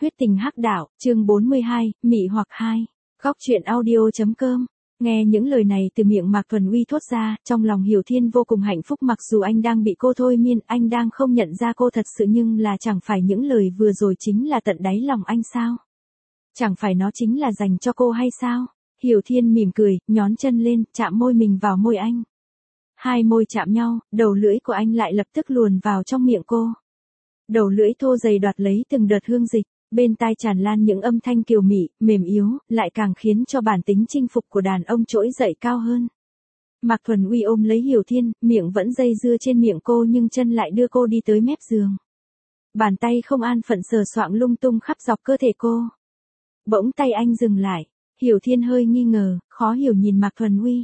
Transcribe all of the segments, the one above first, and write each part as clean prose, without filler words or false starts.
huyết tình hắc đạo, chương 42, mị hoặc 2. Góc truyện audio.com. Nghe những lời này từ miệng Mạc Thuần Uy thốt ra, trong lòng Hiểu Thiên vô cùng hạnh phúc, mặc dù anh đang bị cô thôi miên, anh đang không nhận ra cô thật sự, nhưng là chẳng phải những lời vừa rồi chính là tận đáy lòng anh sao? Chẳng phải nó chính là dành cho cô hay sao? Hiểu Thiên mỉm cười, nhón chân lên, chạm môi mình vào môi anh. Hai môi chạm nhau, đầu lưỡi của anh lại lập tức luồn vào trong miệng cô. Đầu lưỡi thô dày đoạt lấy từng đợt hương dịch, bên tai tràn lan những âm thanh kiều mị, mềm yếu, lại càng khiến cho bản tính chinh phục của đàn ông trỗi dậy cao hơn. Mạc Thuần Uy ôm lấy Hiểu Thiên, miệng vẫn dây dưa trên miệng cô nhưng chân lại đưa cô đi tới mép giường. Bàn tay không an phận sờ soạng lung tung khắp dọc cơ thể cô. Bỗng tay anh dừng lại, Hiểu Thiên hơi nghi ngờ, khó hiểu nhìn Mạc Thuần Uy.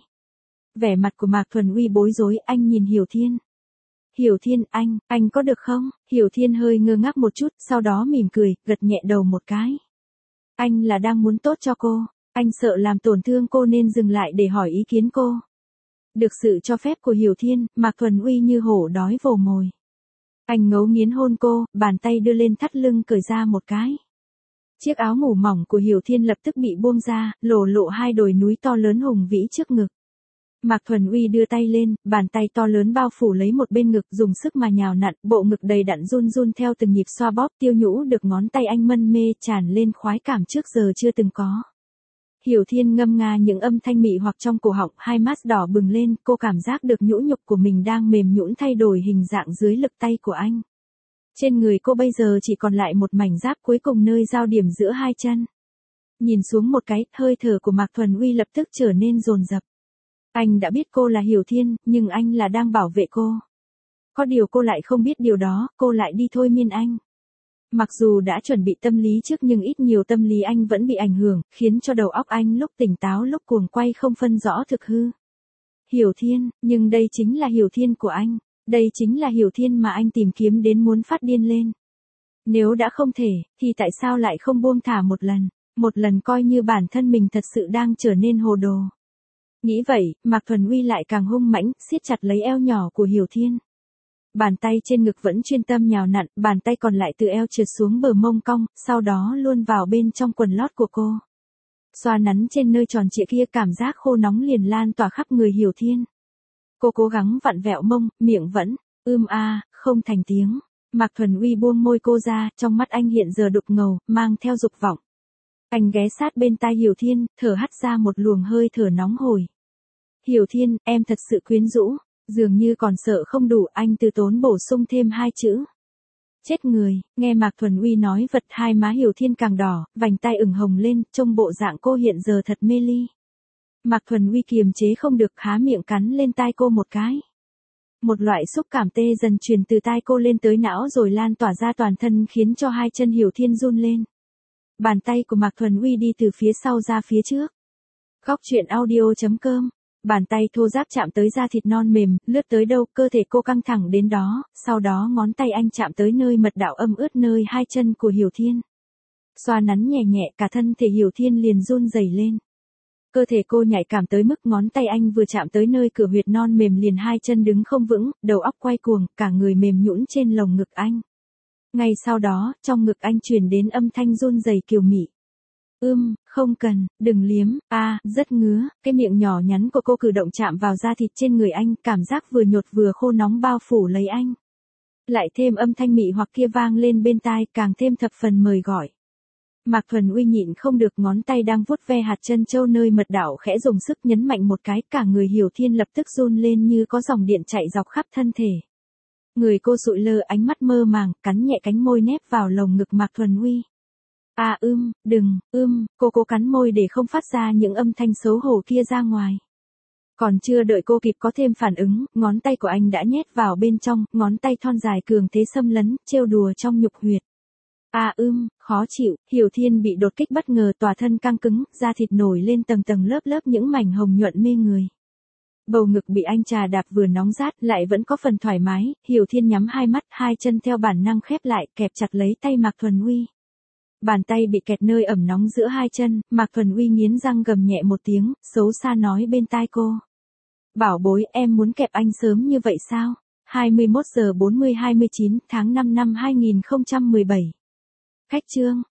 Vẻ mặt của Mạc Thuần Uy bối rối, anh nhìn Hiểu Thiên. Hiểu Thiên, anh có được không? Hiểu Thiên hơi ngơ ngác một chút, sau đó mỉm cười, gật nhẹ đầu một cái. Anh là đang muốn tốt cho cô, anh sợ làm tổn thương cô nên dừng lại để hỏi ý kiến cô. Được sự cho phép của Hiểu Thiên, Mạc Thuần Uy như hổ đói vồ mồi. Anh ngấu nghiến hôn cô, bàn tay đưa lên thắt lưng cởi ra một cái. Chiếc áo ngủ mỏng của Hiểu Thiên lập tức bị buông ra, lộ lộ hai đồi núi to lớn hùng vĩ trước ngực. Mạc Thuần Uy đưa tay lên, bàn tay to lớn bao phủ lấy một bên ngực, dùng sức mà nhào nặn, bộ ngực đầy đặn run run theo từng nhịp xoa bóp, tiêu nhũ được ngón tay anh mân mê, tràn lên khoái cảm trước giờ chưa từng có. Hiểu Thiên ngâm nga những âm thanh mị hoặc trong cổ họng, hai mắt đỏ bừng lên, cô cảm giác được nhũ nhục của mình đang mềm nhũn thay đổi hình dạng dưới lực tay của anh. Trên người cô bây giờ chỉ còn lại một mảnh giáp cuối cùng nơi giao điểm giữa hai chân. Nhìn xuống một cái, hơi thở của Mạc Thuần Uy lập tức trở nên dồn dập. Anh đã biết cô là Hiểu Thiên, nhưng anh là đang bảo vệ cô. Có điều cô lại không biết điều đó, cô lại đi thôi miên anh. Mặc dù đã chuẩn bị tâm lý trước nhưng ít nhiều tâm lý anh vẫn bị ảnh hưởng, khiến cho đầu óc anh lúc tỉnh táo lúc cuồng quay không phân rõ thực hư. Hiểu Thiên, nhưng đây chính là Hiểu Thiên của anh, đây chính là Hiểu Thiên mà anh tìm kiếm đến muốn phát điên lên. Nếu đã không thể, thì tại sao lại không buông thả một lần coi như bản thân mình thật sự đang trở nên hồ đồ. Nghĩ vậy, Mạc Thuần Uy lại càng hung mãnh, siết chặt lấy eo nhỏ của Hiểu Thiên. Bàn tay trên ngực vẫn chuyên tâm nhào nặn, bàn tay còn lại từ eo trượt xuống bờ mông cong, sau đó luôn vào bên trong quần lót của cô. Xoa nắn trên nơi tròn trịa kia, cảm giác khô nóng liền lan tỏa khắp người Hiểu Thiên. Cô cố gắng vặn vẹo mông, miệng vẫn, không thành tiếng. Mạc Thuần Uy buông môi cô ra, trong mắt anh hiện giờ đục ngầu, mang theo dục vọng. Anh ghé sát bên tai Hiểu Thiên, thở hắt ra một luồng hơi thở nóng hổi. Hiểu Thiên, em thật sự quyến rũ. Dường như còn sợ không đủ, anh từ tốn bổ sung thêm hai chữ. Chết người, nghe Mạc Thuần Uy nói vật, hai má Hiểu Thiên càng đỏ, vành tai ửng hồng lên, trông bộ dạng cô hiện giờ thật mê ly. Mạc Thuần Uy kiềm chế không được, há miệng cắn lên tai cô một cái. Một loại xúc cảm tê dần truyền từ tai cô lên tới não rồi lan tỏa ra toàn thân, khiến cho hai chân Hiểu Thiên run lên. Bàn tay của Mạc Thuần Uy đi từ phía sau ra phía trước. Góc truyện audio.com. Bàn tay thô ráp chạm tới da thịt non mềm, lướt tới đâu, cơ thể cô căng thẳng đến đó, sau đó ngón tay anh chạm tới nơi mật đạo ẩm ướt nơi hai chân của Hiểu Thiên. Xoa nắn nhẹ nhẹ, cả thân thể Hiểu Thiên liền run rẩy lên. Cơ thể cô nhạy cảm tới mức ngón tay anh vừa chạm tới nơi cửa huyệt non mềm liền hai chân đứng không vững, đầu óc quay cuồng, cả người mềm nhũn trên lồng ngực anh. Ngay sau đó, trong ngực anh truyền đến âm thanh run rẩy kiều mị. Không cần, đừng liếm, rất ngứa. Cái miệng nhỏ nhắn của cô cử động chạm vào da thịt trên người anh, cảm giác vừa nhột vừa khô nóng bao phủ lấy anh. Lại thêm âm thanh mị hoặc kia vang lên bên tai, càng thêm thập phần mời gọi. Mạc Thuần Uy nhịn không được, ngón tay đang vuốt ve hạt chân châu nơi mật đạo khẽ dùng sức nhấn mạnh một cái, cả người Hiểu Thiên lập tức run lên như có dòng điện chạy dọc khắp thân thể. Người cô sụi lơ, ánh mắt mơ màng, cắn nhẹ cánh môi nép vào lồng ngực Mạc Thuần Uy. Đừng, cô cố cắn môi để không phát ra những âm thanh xấu hổ kia ra ngoài. Còn chưa đợi cô kịp có thêm phản ứng, ngón tay của anh đã nhét vào bên trong, ngón tay thon dài cường thế xâm lấn, trêu đùa trong nhục huyệt. Khó chịu, Hiểu Thiên bị đột kích bất ngờ, tỏa thân căng cứng, da thịt nổi lên tầng tầng lớp lớp những mảnh hồng nhuận mê người. Bầu ngực bị anh trà đạp vừa nóng rát lại vẫn có phần thoải mái, Hiểu Thiên nhắm hai mắt, hai chân theo bản năng khép lại, kẹp chặt lấy tay Mạc Thuần Uy. Bàn tay bị kẹt nơi ẩm nóng giữa hai chân, Mạc Thuần Uy nghiến răng gầm nhẹ một tiếng, xấu xa nói bên tai cô. Bảo bối, em muốn kẹp anh sớm như vậy sao? 21 giờ 40 29 tháng 5 năm 2017. Khách chương.